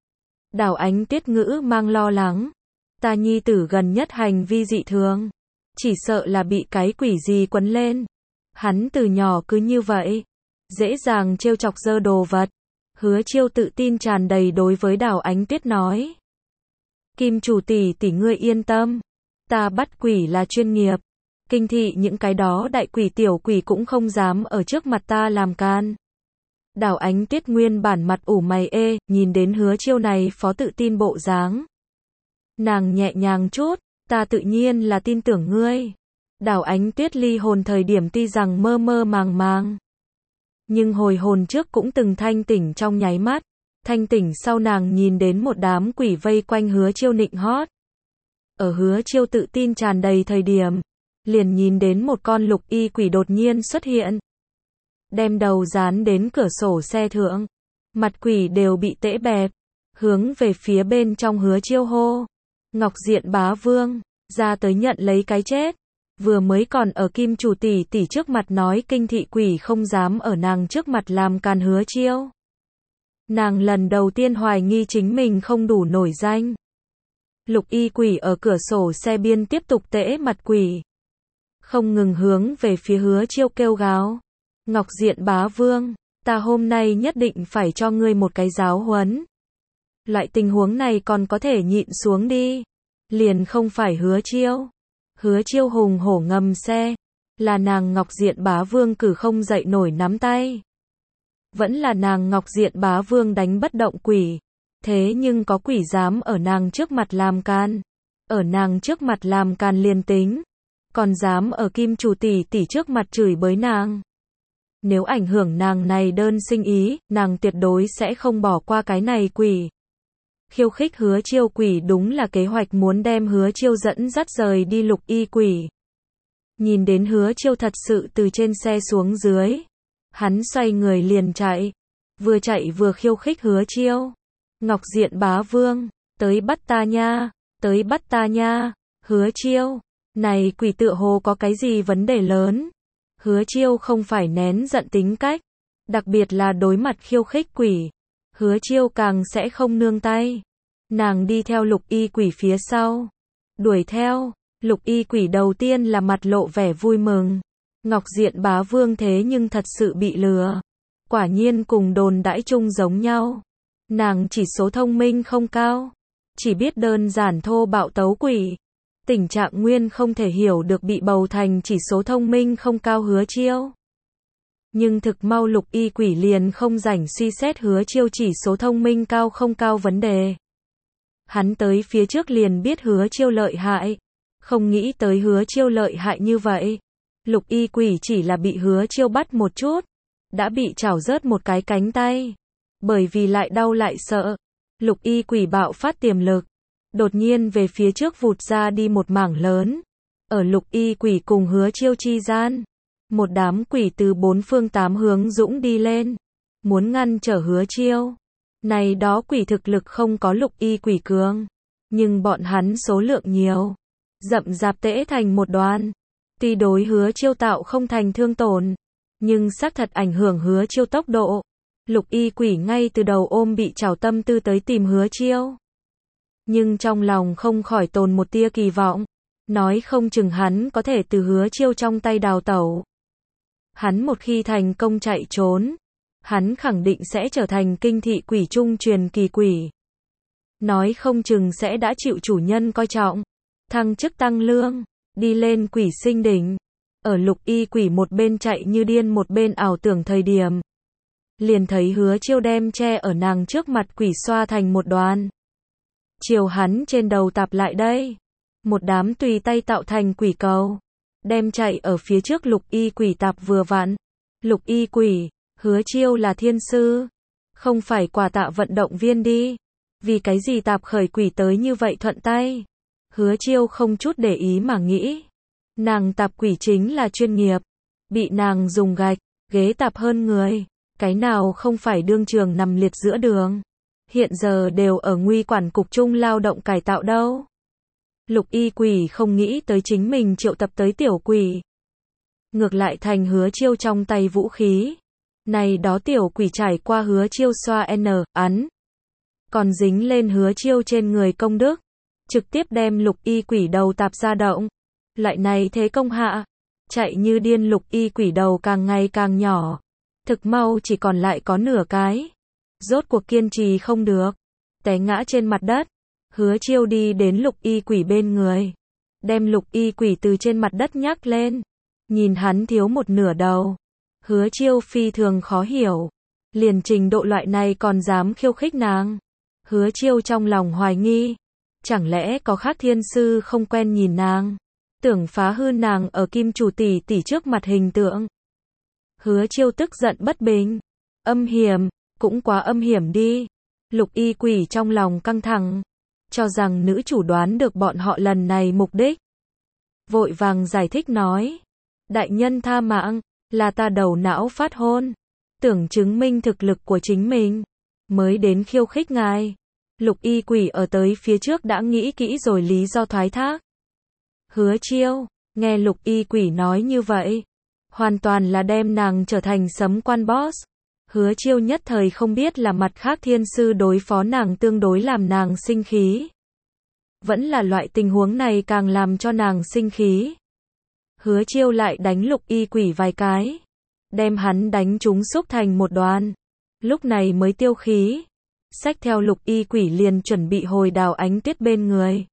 [SPEAKER 1] Đào Ánh Tuyết ngữ mang lo lắng. Ta nhi tử gần nhất hành vi dị thường. Chỉ sợ là bị cái quỷ gì quấn lên. Hắn từ nhỏ cứ như vậy. Dễ dàng trêu chọc dơ đồ vật. Hứa Chiêu tự tin tràn đầy đối với Đào Ánh Tuyết nói. Kim chủ tỷ tỷ ngươi yên tâm. Ta bắt quỷ là chuyên nghiệp. Kinh thị những cái đó đại quỷ tiểu quỷ cũng không dám ở trước mặt ta làm can. Đào Ánh Tuyết nguyên bản mặt ủ mày ê, nhìn đến Hứa Chiêu này phó tự tin bộ dáng. Nàng nhẹ nhàng chút, ta tự nhiên là tin tưởng ngươi. Đào Ánh Tuyết ly hồn thời điểm tuy rằng mơ mơ màng màng. Nhưng hồi hồn trước cũng từng thanh tỉnh trong nháy mắt. Thanh tỉnh sau nàng nhìn đến một đám quỷ vây quanh Hứa Chiêu nịnh hót. Ở Hứa Chiêu tự tin tràn đầy thời điểm, liền nhìn đến một con Lục Y Quỷ đột nhiên xuất hiện. Đem đầu dán đến cửa sổ xe thượng. Mặt quỷ đều bị tễ bẹp. Hướng về phía bên trong Hứa Chiêu hô. Ngọc Diện Bá Vương, ra tới nhận lấy cái chết. Vừa mới còn ở Kim chủ tỷ tỷ trước mặt nói kinh thị quỷ không dám ở nàng trước mặt làm càn Hứa Chiêu. Nàng lần đầu tiên hoài nghi chính mình không đủ nổi danh. Lục Y Quỷ ở cửa sổ xe biên tiếp tục tễ mặt quỷ. Không ngừng hướng về phía Hứa Chiêu kêu gào. Ngọc Diện Bá Vương, ta hôm nay nhất định phải cho ngươi một cái giáo huấn. Loại tình huống này còn có thể nhịn xuống đi. Liền không phải Hứa Chiêu. Hứa Chiêu hùng hổ ngầm xe. Là nàng Ngọc Diện Bá Vương cử không dậy nổi nắm tay. Vẫn là nàng Ngọc Diện Bá Vương đánh bất động quỷ. Thế nhưng có quỷ dám ở nàng trước mặt làm can. Ở nàng trước mặt làm can liền tính. Còn dám ở Kim chủ tỷ tỷ trước mặt chửi bới nàng. Nếu ảnh hưởng nàng này đơn sinh ý, nàng tuyệt đối sẽ không bỏ qua cái này quỷ. Khiêu khích Hứa Chiêu quỷ đúng là kế hoạch muốn đem Hứa Chiêu dẫn dắt rời đi Lục Y Quỷ. Nhìn đến Hứa Chiêu thật sự từ trên xe xuống dưới. Hắn xoay người liền chạy. Vừa chạy vừa khiêu khích Hứa Chiêu. Ngọc Diện Bá Vương, tới bắt ta nha, tới bắt ta nha. Hứa Chiêu, này quỷ tựa hồ có cái gì vấn đề lớn. Hứa Chiêu không phải nén giận tính cách. Đặc biệt là đối mặt khiêu khích quỷ. Hứa Chiêu càng sẽ không nương tay. Nàng đi theo Lục Y Quỷ phía sau. Đuổi theo, Lục Y Quỷ đầu tiên là mặt lộ vẻ vui mừng. Ngọc Diện Bá Vương thế nhưng thật sự bị lừa. Quả nhiên cùng đồn đãi chung giống nhau. Nàng chỉ số thông minh không cao. Chỉ biết đơn giản thô bạo tấu quỷ. Tình trạng nguyên không thể hiểu được bị bầu thành chỉ số thông minh không cao Hứa Chiêu. Nhưng thực mau Lục Y Quỷ liền không rảnh suy xét Hứa Chiêu chỉ số thông minh cao không cao vấn đề. Hắn tới phía trước liền biết Hứa Chiêu lợi hại. Không nghĩ tới Hứa Chiêu lợi hại như vậy. Lục Y Quỷ chỉ là bị Hứa Chiêu bắt một chút. Đã bị chảo rớt một cái cánh tay. Bởi vì lại đau lại sợ. Lục y quỷ bạo phát tiềm lực, đột nhiên về phía trước vụt ra đi một mảng lớn. Ở lục y quỷ cùng Hứa Chiêu chi gian, một đám quỷ từ bốn phương tám hướng dũng đi lên, muốn ngăn trở Hứa Chiêu. Này đó quỷ thực lực không có lục y quỷ cường, nhưng bọn hắn số lượng nhiều, rậm rạp tễ thành một đoàn. Tuy đối Hứa Chiêu tạo không thành thương tổn, nhưng xác thật ảnh hưởng Hứa Chiêu tốc độ. Lục y quỷ ngay từ đầu ôm bị trảo tâm tư tới tìm Hứa Chiêu, nhưng trong lòng không khỏi tồn một tia kỳ vọng, nói không chừng hắn có thể từ Hứa Chiêu trong tay đào tẩu. Hắn một khi thành công chạy trốn, hắn khẳng định sẽ trở thành kinh thị quỷ trung truyền kỳ quỷ. Nói không chừng sẽ đã chịu chủ nhân coi trọng, thăng chức tăng lương, đi lên quỷ sinh đỉnh. Ở lục y quỷ một bên chạy như điên một bên ảo tưởng thời điểm, liền thấy Hứa Chiêu đem che ở nàng trước mặt quỷ xoa thành một đoàn, chiều hắn trên đầu tạp lại đây. Một đám tùy tay tạo thành quỷ cầu, đem chạy ở phía trước lục y quỷ tạp vừa vặn. Lục y quỷ, Hứa Chiêu là thiên sư, không phải quà tạ vận động viên đi, vì cái gì tạp khởi quỷ tới như vậy thuận tay. Hứa Chiêu không chút để ý mà nghĩ, nàng tạp quỷ chính là chuyên nghiệp, bị nàng dùng gạch, ghế tạp hơn người, cái nào không phải đương trường nằm liệt giữa đường, hiện giờ đều ở nguy quản cục trung lao động cải tạo đâu. Lục y quỷ không nghĩ tới chính mình triệu tập tới tiểu quỷ, ngược lại thành Hứa Chiêu trong tay vũ khí. Này đó tiểu quỷ trải qua Hứa Chiêu xoa n, ấn, còn dính lên Hứa Chiêu trên người công đức, trực tiếp đem lục y quỷ đầu tạp ra động. Lại này thế công hạ, chạy như điên lục y quỷ đầu càng ngày càng nhỏ, thực mau chỉ còn lại có nửa cái. Rốt cuộc kiên trì không được, té ngã trên mặt đất. Hứa Chiêu đi đến lục y quỷ bên người, đem lục y quỷ từ trên mặt đất nhắc lên, nhìn hắn thiếu một nửa đầu. Hứa Chiêu phi thường khó hiểu, liền trình độ loại này còn dám khiêu khích nàng. Hứa Chiêu trong lòng hoài nghi, chẳng lẽ có khác thiên sư không quen nhìn nàng, tưởng phá hư nàng ở kim chủ tỷ tỷ trước mặt hình tượng. Hứa Chiêu tức giận bất bình, âm hiểm, cũng quá âm hiểm đi. Lục y quỷ trong lòng căng thẳng, cho rằng nữ chủ đoán được bọn họ lần này mục đích. Vội vàng giải thích nói, đại nhân tha mạng, là ta đầu não phát hôn, tưởng chứng minh thực lực của chính mình, mới đến khiêu khích ngài. Lục y quỷ ở tới phía trước đã nghĩ kỹ rồi lý do thoái thác. Hứa Chiêu, nghe lục y quỷ nói như vậy, hoàn toàn là đem nàng trở thành sấm quan boss. Hứa Chiêu nhất thời không biết là mặt khác thiên sư đối phó nàng tương đối làm nàng sinh khí, vẫn là loại tình huống này càng làm cho nàng sinh khí. Hứa Chiêu lại đánh lục y quỷ vài cái, đem hắn đánh trúng xúc thành một đoàn, lúc này mới tiêu khí, xách theo lục y quỷ liền chuẩn bị hồi Đào Ánh Tuyết bên người.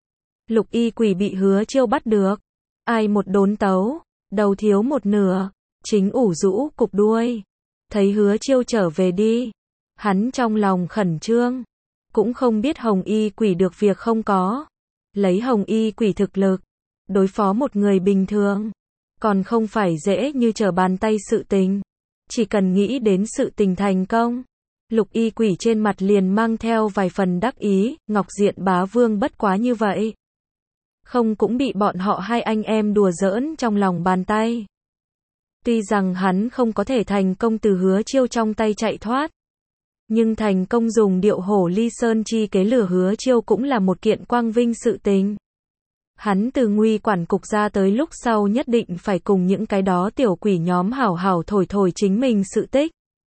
[SPEAKER 1] Lục y quỷ bị Hứa Chiêu bắt được, ai một đốn tấu, đầu thiếu một nửa, chính ủ rũ cục đuôi. Thấy Hứa Chiêu trở về đi, hắn trong lòng khẩn trương, cũng không biết hồng y quỷ được việc không có. Lấy hồng y quỷ thực lực, đối phó một người bình thường, còn không phải dễ như trở bàn tay sự tình. Chỉ cần nghĩ đến sự tình thành công, lục y quỷ trên mặt liền mang theo vài phần đắc ý, Ngọc Diện bá vương bất quá như vậy, không cũng bị bọn họ hai anh em đùa giỡn trong lòng bàn tay. Tuy rằng hắn không có thể thành công từ Hứa Chiêu trong tay chạy thoát, nhưng thành công dùng điệu hổ ly sơn chi kế lừa Hứa Chiêu cũng là một kiện quang vinh sự tình. Hắn từ nguy quản cục ra tới lúc sau nhất định phải cùng những cái đó tiểu quỷ nhóm hảo hảo thổi thổi chính mình sự tích.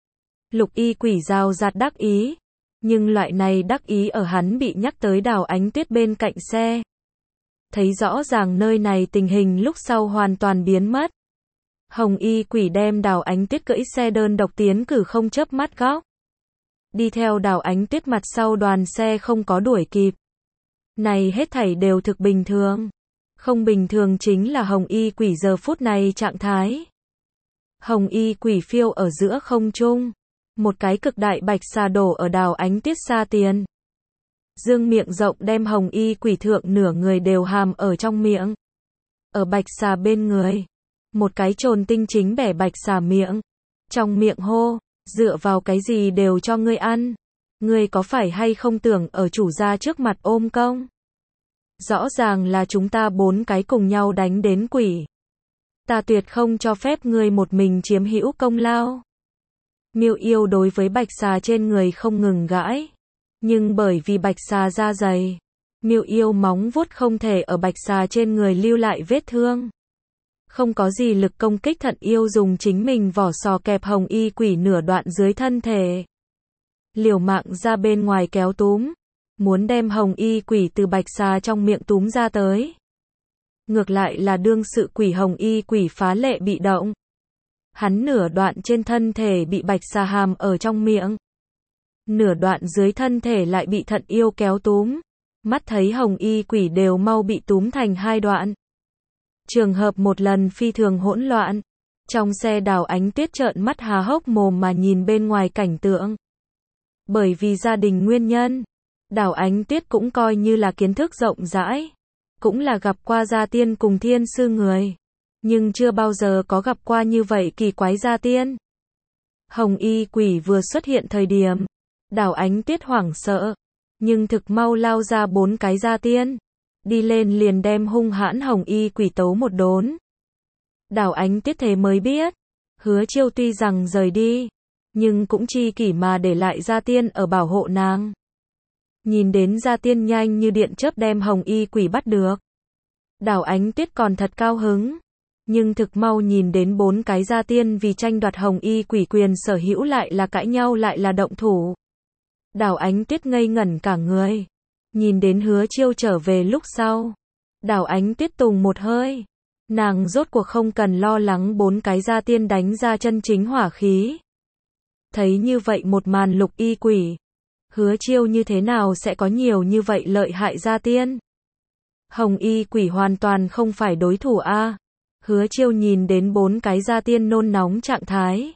[SPEAKER 1] Lục y quỷ rào rạt đắc ý, nhưng loại này đắc ý ở hắn bị nhắc tới Đào Ánh Tuyết bên cạnh xe. Thấy rõ ràng nơi này tình hình lúc sau hoàn toàn biến mất. Hồng y quỷ đem Đào Ánh Tuyết cưỡi xe đơn độc tiến cử không chớp mắt góc. Đi theo Đào Ánh Tuyết mặt sau đoàn xe không có đuổi kịp. Này hết thảy đều thực bình thường. Không bình thường chính là hồng y quỷ giờ phút này trạng thái. Hồng y quỷ phiêu ở giữa không trung. Một cái cực đại bạch xà đổ ở Đào Ánh Tuyết xa tiền. Dương miệng rộng đem hồng y quỷ thượng nửa người đều hàm ở trong miệng. Ở bạch xà bên người, một cái trồn tinh chính bẻ bạch xà miệng. Trong miệng hô, dựa vào cái gì đều cho ngươi ăn. Ngươi có phải hay không tưởng ở chủ gia trước mặt ôm công? Rõ ràng là chúng ta bốn cái cùng nhau đánh đến quỷ. Ta tuyệt không cho phép ngươi một mình chiếm hữu công lao. Miêu Yêu đối với bạch xà trên người không ngừng gãi. Nhưng bởi vì bạch xà da dày, Miêu Yêu móng vuốt không thể ở bạch xà trên người lưu lại vết thương. Không có gì lực công kích, Thận Yêu dùng chính mình vỏ sò kẹp hồng y quỷ nửa đoạn dưới thân thể. Liều mạng ra bên ngoài kéo túm, muốn đem hồng y quỷ từ bạch xà trong miệng túm ra tới. Ngược lại là đương sự quỷ hồng y quỷ phá lệ bị động. Hắn nửa đoạn trên thân thể bị bạch xà hàm ở trong miệng. Nửa đoạn dưới thân thể lại bị Thận Yêu kéo túm. Mắt thấy hồng y quỷ đều mau bị túm thành hai đoạn. Trường hợp một lần phi thường hỗn loạn. Trong xe Đào Ánh Tuyết trợn mắt há hốc mồm mà nhìn bên ngoài cảnh tượng. Bởi vì gia đình nguyên nhân, Đào Ánh Tuyết cũng coi như là kiến thức rộng rãi. Cũng là gặp qua gia tiên cùng thiên sư người. Nhưng chưa bao giờ có gặp qua như vậy kỳ quái gia tiên. Hồng y quỷ vừa xuất hiện thời điểm, Đào Ánh Tuyết hoảng sợ. Nhưng thực mau lao ra bốn cái gia tiên. Đi lên liền đem hung hãn hồng y quỷ tấu một đốn. Đào Ánh Tuyết thế mới biết. Hứa Chiêu tuy rằng rời đi, nhưng cũng chi kỷ mà để lại gia tiên ở bảo hộ nàng. Nhìn đến gia tiên nhanh như điện chớp đem hồng y quỷ bắt được. Đào Ánh Tuyết còn thật cao hứng. Nhưng thực mau nhìn đến bốn cái gia tiên vì tranh đoạt hồng y quỷ quyền sở hữu lại là cãi nhau lại là động thủ. Đào Ánh Tuyết ngây ngẩn cả người. Nhìn đến Hứa Chiêu trở về lúc sau. Đào Ánh Tuyết tùng một hơi. Nàng rốt cuộc không cần lo lắng bốn cái gia tiên đánh ra chân chính hỏa khí. Thấy như vậy một màn, Lục y quỷ. Hứa Chiêu như thế nào sẽ có nhiều như vậy lợi hại gia tiên? Hồng y quỷ hoàn toàn không phải đối thủ a. Hứa Chiêu nhìn đến bốn cái gia tiên nôn nóng trạng thái.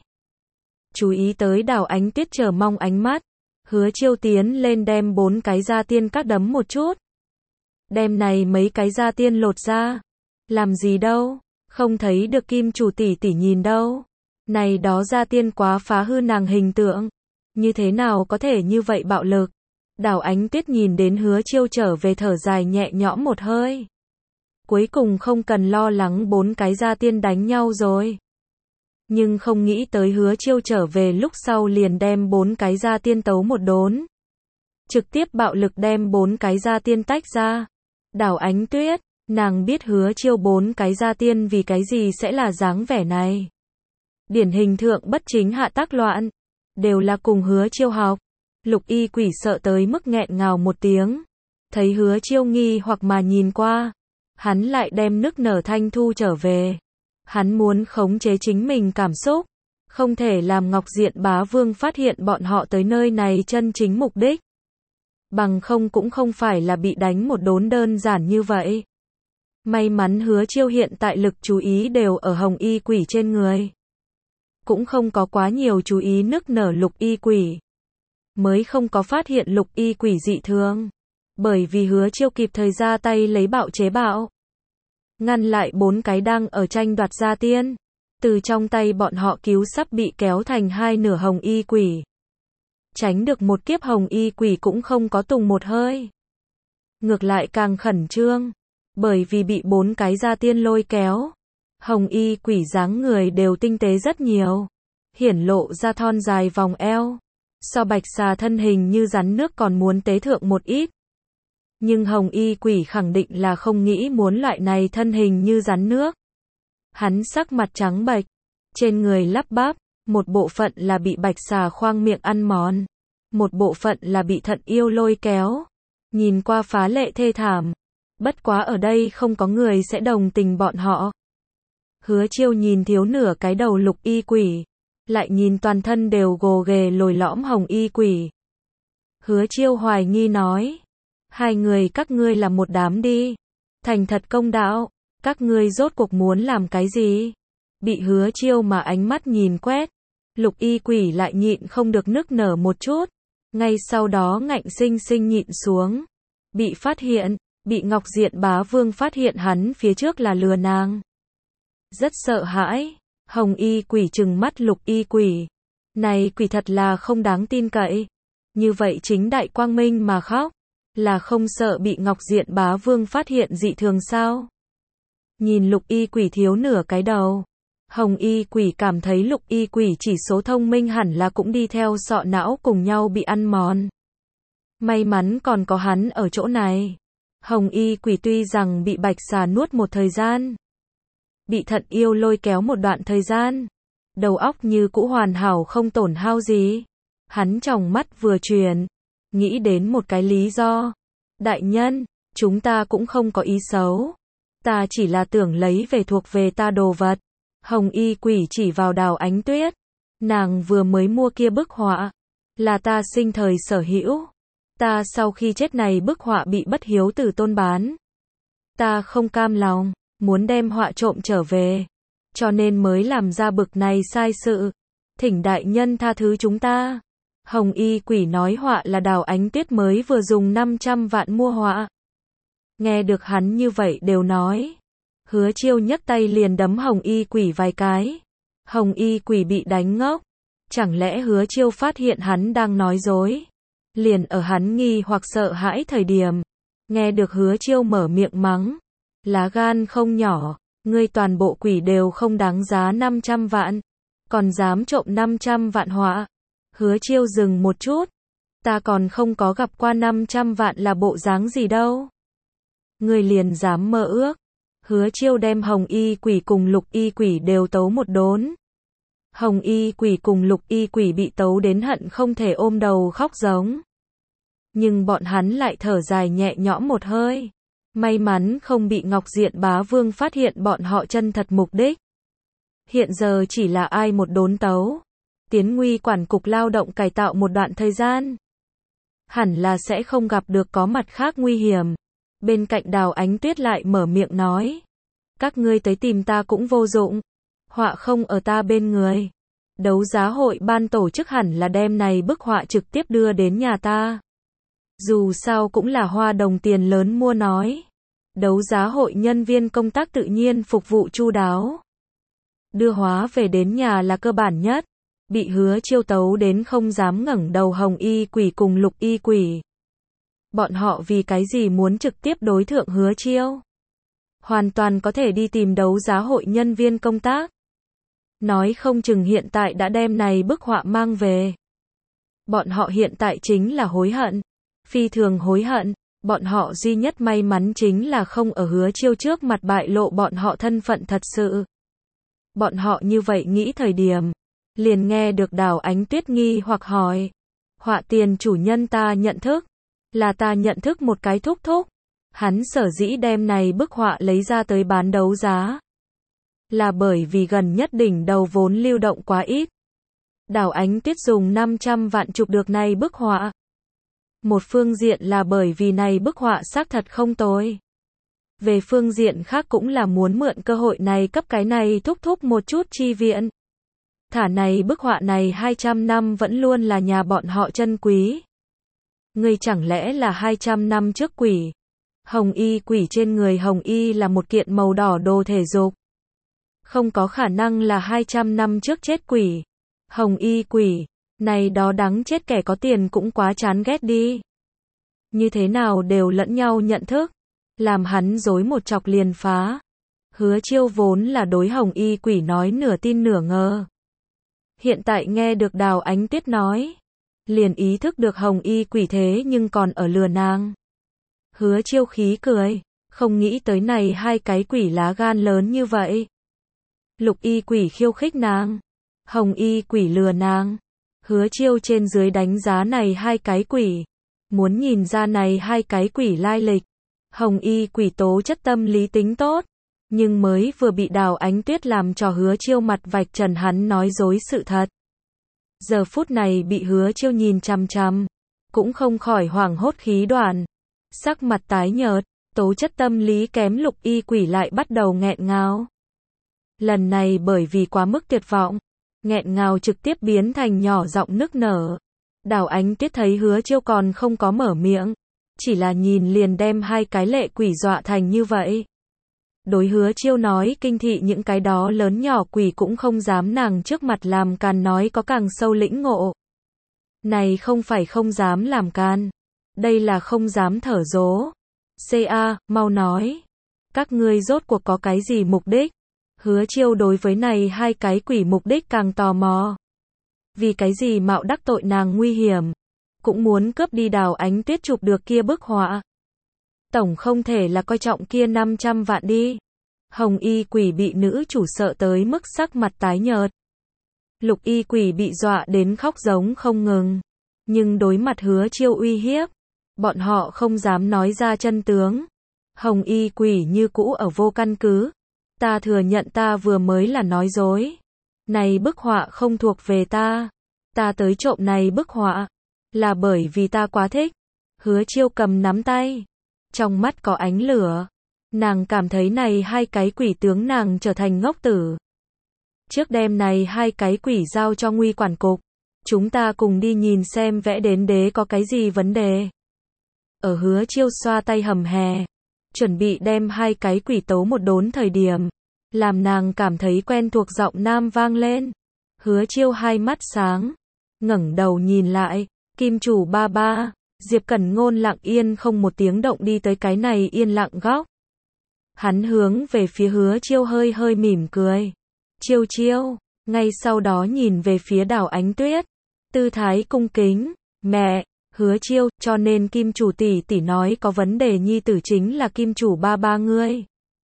[SPEAKER 1] Chú ý tới Đào Ánh Tuyết chờ mong ánh mắt. Hứa Chiêu tiến lên đem bốn cái gia tiên các đấm một chút. Đem này mấy cái gia tiên lột ra. Làm gì đâu, không thấy được Kim chủ tỷ tỷ nhìn đâu. Này đó gia tiên quá phá hư nàng hình tượng. Như thế nào có thể như vậy bạo lực? Đào Ánh Tuyết nhìn đến Hứa Chiêu trở về thở dài nhẹ nhõm một hơi. Cuối cùng không cần lo lắng bốn cái gia tiên đánh nhau rồi. Nhưng không nghĩ tới Hứa Chiêu trở về lúc sau liền đem bốn cái gia tiên tấu một đốn. Trực tiếp bạo lực đem bốn cái gia tiên tách ra. Đào Ánh Tuyết, nàng biết Hứa Chiêu bốn cái gia tiên vì cái gì sẽ là dáng vẻ này. Điển hình thượng bất chính hạ tác loạn. Đều là cùng Hứa Chiêu học. Lục y quỷ sợ tới mức nghẹn ngào một tiếng. Thấy Hứa Chiêu nghi hoặc mà nhìn qua. Hắn lại đem nức nở thanh thu trở về. Hắn muốn khống chế chính mình cảm xúc. Không thể làm Ngọc Diện Bá Vương phát hiện bọn họ tới nơi này chân chính mục đích. Bằng không cũng không phải là bị đánh một đốn đơn giản như vậy. May mắn Hứa Chiêu hiện tại lực chú ý đều ở hồng y quỷ trên người. Cũng không có quá nhiều chú ý nức nở lục y quỷ. Mới không có phát hiện lục y quỷ dị thường. Bởi vì Hứa Chiêu kịp thời ra tay lấy bạo chế bạo. Ngăn lại bốn cái đang ở tranh đoạt gia tiên. Từ trong tay bọn họ cứu sắp bị kéo thành hai nửa hồng y quỷ. Tránh được một kiếp, hồng y quỷ cũng không có tùng một hơi. Ngược lại càng khẩn trương. Bởi vì bị bốn cái gia tiên lôi kéo. Hồng y quỷ dáng người đều tinh tế rất nhiều. Hiển lộ ra thon dài vòng eo. So bạch xà thân hình như rắn nước còn muốn tế thượng một ít. Nhưng hồng y quỷ khẳng định là không nghĩ muốn loại này thân hình như rắn nước. Hắn sắc mặt trắng bệch, trên người lắp bắp, một bộ phận là bị bạch xà khoang miệng ăn mòn, một bộ phận là bị Thận Yêu lôi kéo. Nhìn qua phá lệ thê thảm. Bất quá ở đây không có người sẽ đồng tình bọn họ. Hứa Chiêu nhìn thiếu nửa cái đầu lục y quỷ, lại nhìn toàn thân đều gồ ghề lồi lõm hồng y quỷ. Hứa Chiêu hoài nghi nói, hai người các ngươi là một đám đi. Thành thật công đạo, các ngươi rốt cuộc muốn làm cái gì? Bị Hứa Chiêu mà ánh mắt nhìn quét, lục y quỷ lại nhịn không được nức nở một chút. Ngay sau đó ngạnh sinh sinh nhịn xuống. Bị phát hiện, bị Ngọc Diện Bá Vương phát hiện hắn phía trước là lừa nàng. Rất sợ hãi, hồng y quỷ trừng mắt lục y quỷ. Này quỷ thật là không đáng tin cậy. Như vậy chính đại quang minh mà khóc, là không sợ bị Ngọc Diện bá vương phát hiện dị thường sao? Nhìn lục y quỷ thiếu nửa cái đầu. Hồng y quỷ cảm thấy lục y quỷ chỉ số thông minh hẳn là cũng đi theo sọ não cùng nhau bị ăn mòn. May mắn còn có hắn ở chỗ này. Hồng y quỷ tuy rằng bị bạch xà nuốt một thời gian, bị thận yêu lôi kéo một đoạn thời gian, đầu óc như cũ hoàn hảo không tổn hao gì. Hắn tròng mắt vừa chuyển, nghĩ đến một cái lý do. Đại nhân, chúng ta cũng không có ý xấu. Ta chỉ là tưởng lấy về thuộc về ta đồ vật. Hồng y quỷ chỉ vào Đào Ánh Tuyết. Nàng vừa mới mua kia bức họa, là ta sinh thời sở hữu. Ta sau khi chết này bức họa bị bất hiếu tử tôn bán. Ta không cam lòng, muốn đem họa trộm trở về. Cho nên mới làm ra bực này sai sự. Thỉnh đại nhân tha thứ chúng ta. Hồng y quỷ nói họa là Đào Ánh Tuyết mới vừa dùng năm trăm vạn mua họa. Nghe được hắn như vậy đều nói. Hứa Chiêu nhấc tay liền đấm Hồng y quỷ vài cái. Hồng y quỷ bị đánh ngốc. Chẳng lẽ Hứa Chiêu phát hiện hắn đang nói dối? Liền ở hắn nghi hoặc sợ hãi thời điểm. Nghe được Hứa Chiêu mở miệng mắng. Lá gan không nhỏ, ngươi toàn bộ quỷ đều không đáng giá năm trăm vạn. Còn dám trộm năm trăm vạn họa. Hứa Chiêu dừng một chút. Ta còn không có gặp qua năm trăm vạn là bộ dáng gì đâu. Ngươi liền dám mơ ước. Hứa Chiêu đem Hồng y quỷ cùng lục y quỷ đều tấu một đốn. Hồng y quỷ cùng lục y quỷ bị tấu đến hận không thể ôm đầu khóc giống. Nhưng bọn hắn lại thở dài nhẹ nhõm một hơi. May mắn không bị Ngọc Diện bá vương phát hiện bọn họ chân thật mục đích. Hiện giờ chỉ là ai một đốn tấu. Tiến nguy quản cục lao động cải tạo một đoạn thời gian. Hẳn là sẽ không gặp được có mặt khác nguy hiểm. Bên cạnh Đào Ánh Tuyết lại mở miệng nói. Các ngươi tới tìm ta cũng vô dụng. Họa không ở ta bên người. Đấu giá hội ban tổ chức hẳn là đem này bức họa trực tiếp đưa đến nhà ta. Dù sao cũng là hoa đồng tiền lớn mua nói. Đấu giá hội nhân viên công tác tự nhiên phục vụ chu đáo. Đưa hóa về đến nhà là cơ bản nhất. Bị Hứa Chiêu tấu đến không dám ngẩng đầu Hồng y quỷ cùng lục y quỷ. Bọn họ vì cái gì muốn trực tiếp đối thượng Hứa Chiêu? Hoàn toàn có thể đi tìm đấu giá hội nhân viên công tác. Nói không chừng hiện tại đã đem này bức họa mang về. Bọn họ hiện tại chính là hối hận. Phi thường hối hận. Bọn họ duy nhất may mắn chính là không ở Hứa Chiêu trước mặt bại lộ bọn họ thân phận thật sự. Bọn họ như vậy nghĩ thời điểm. Liền nghe được Đào Ánh Tuyết nghi hoặc hỏi. Họa tiền chủ nhân ta nhận thức. Là ta nhận thức một cái thúc thúc. Hắn sở dĩ đem này bức họa lấy ra tới bán đấu giá. Là bởi vì gần nhất đỉnh đầu vốn lưu động quá ít. Đào Ánh Tuyết dùng năm trăm vạn chụp được này bức họa. Một phương diện là bởi vì này bức họa xác thật không tồi. Về phương diện khác cũng là muốn mượn cơ hội này cấp cái này thúc thúc một chút chi viện. Thả này bức họa này hai trăm năm vẫn luôn là nhà bọn họ chân quý. Ngươi chẳng lẽ là hai trăm năm trước quỷ? Hồng y quỷ trên người Hồng y là một kiện màu đỏ đồ thể dục. Không có khả năng là hai trăm năm trước chết quỷ. Hồng y quỷ, này đó đáng chết kẻ có tiền cũng quá chán ghét đi. Như thế nào đều lẫn nhau nhận thức. Làm hắn dối một chọc liền phá. Hứa Chiêu vốn là đối Hồng y quỷ nói nửa tin nửa ngờ. Hiện tại nghe được Đào Ánh Tuyết nói. Liền ý thức được Hồng y quỷ thế nhưng còn ở lừa nàng. Hứa Chiêu khí cười. Không nghĩ tới này hai cái quỷ lá gan lớn như vậy. Lục y quỷ khiêu khích nàng. Hồng y quỷ lừa nàng. Hứa Chiêu trên dưới đánh giá này hai cái quỷ. Muốn nhìn ra này hai cái quỷ lai lịch. Hồng y quỷ tố chất tâm lý tính tốt. Nhưng mới vừa bị Đào Ánh Tuyết làm cho Hứa Chiêu mặt vạch trần hắn nói dối sự thật. Giờ phút này bị Hứa Chiêu nhìn chằm chằm. Cũng không khỏi hoảng hốt khí đoạn. Sắc mặt tái nhợt. Tố chất tâm lý kém lục y quỷ lại bắt đầu nghẹn ngào. Lần này bởi vì quá mức tuyệt vọng. Nghẹn ngào trực tiếp biến thành nhỏ giọng nức nở. Đào Ánh Tuyết thấy Hứa Chiêu còn không có mở miệng. Chỉ là nhìn liền đem hai cái lệ quỷ dọa thành như vậy. Đối Hứa Chiêu nói kinh thị những cái đó lớn nhỏ quỷ cũng không dám nàng trước mặt làm càn nói có càng sâu lĩnh ngộ. Này không phải không dám làm can. Đây là không dám thở dố. xê a, mau nói. Các ngươi rốt cuộc có cái gì mục đích? Hứa Chiêu đối với này hai cái quỷ mục đích càng tò mò. Vì cái gì mạo đắc tội nàng nguy hiểm. Cũng muốn cướp đi Đào Ánh Tuyết chụp được kia bức họa. Tổng không thể là coi trọng kia năm trăm vạn đi. Hồng y quỷ bị nữ chủ sợ tới mức sắc mặt tái nhợt. Lục y quỷ bị dọa đến khóc giống không ngừng. Nhưng đối mặt Hứa Chiêu uy hiếp, bọn họ không dám nói ra chân tướng. Hồng y quỷ như cũ ở vô căn cứ. Ta thừa nhận ta vừa mới là nói dối. Này bức họa không thuộc về ta. Ta tới trộm này bức họa. Là bởi vì ta quá thích. Hứa Chiêu cầm nắm tay. Trong mắt có ánh lửa. Nàng cảm thấy này hai cái quỷ tướng nàng trở thành ngốc tử. Trước đêm này hai cái quỷ giao cho Nguy quản cục. Chúng ta cùng đi nhìn xem vẽ đến đế có cái gì vấn đề. Ở Hứa Chiêu xoa tay hầm hè. Chuẩn bị đem hai cái quỷ tấu một đốn thời điểm. Làm nàng cảm thấy quen thuộc giọng nam vang lên. Hứa Chiêu hai mắt sáng. Ngẩng đầu nhìn lại. Kim chủ ba ba. Diệp Cẩn Ngôn lặng yên không một tiếng động đi tới cái này yên lặng góc. Hắn hướng về phía Hứa Chiêu hơi hơi mỉm cười. Chiêu chiêu. Ngay sau đó nhìn về phía Đào Ánh Tuyết. Tư thái cung kính. Mẹ. Hứa Chiêu, cho nên Kim chủ tỷ tỷ nói có vấn đề nhi tử chính là Kim chủ ba ba ngươi.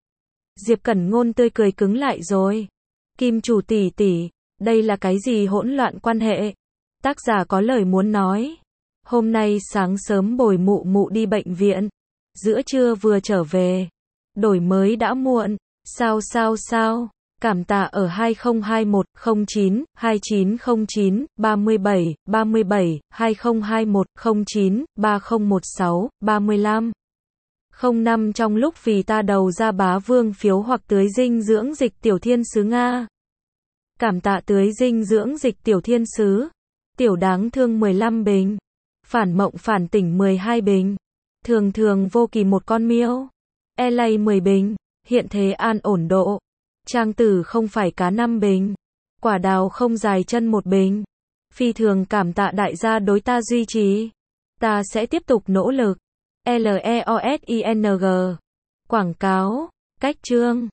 [SPEAKER 1] Diệp Cẩn Ngôn tươi cười cứng lại rồi. Kim chủ tỷ tỷ, đây là cái gì hỗn loạn quan hệ? Tác giả có lời muốn nói. Hôm nay sáng sớm bồi mụ mụ đi bệnh viện. Giữa trưa vừa trở về. Đổi mới đã muộn. Sao sao sao? Cảm tạ ở hai không hai một không chín hai chín không chín ba bảy ba bảy hai không hai một không chín ba không một sáu ba lăm không năm trong lúc vì ta đầu ra bá vương phiếu hoặc tưới dinh dưỡng dịch tiểu thiên sứ Nga. Cảm tạ tưới dinh dưỡng dịch tiểu thiên sứ. Tiểu đáng thương mười lăm bình. Phản mộng phản tỉnh mười hai bình. Thường thường vô kỳ một con miêu. e lờ a mười bình. Hiện thế an ổn độ. Trang tử không phải cá năm bình. Quả đào không dài chân một bình. Phi thường cảm tạ đại gia đối ta duy trì. Ta sẽ tiếp tục nỗ lực. L E O S I N G. Quảng cáo. Cách chương.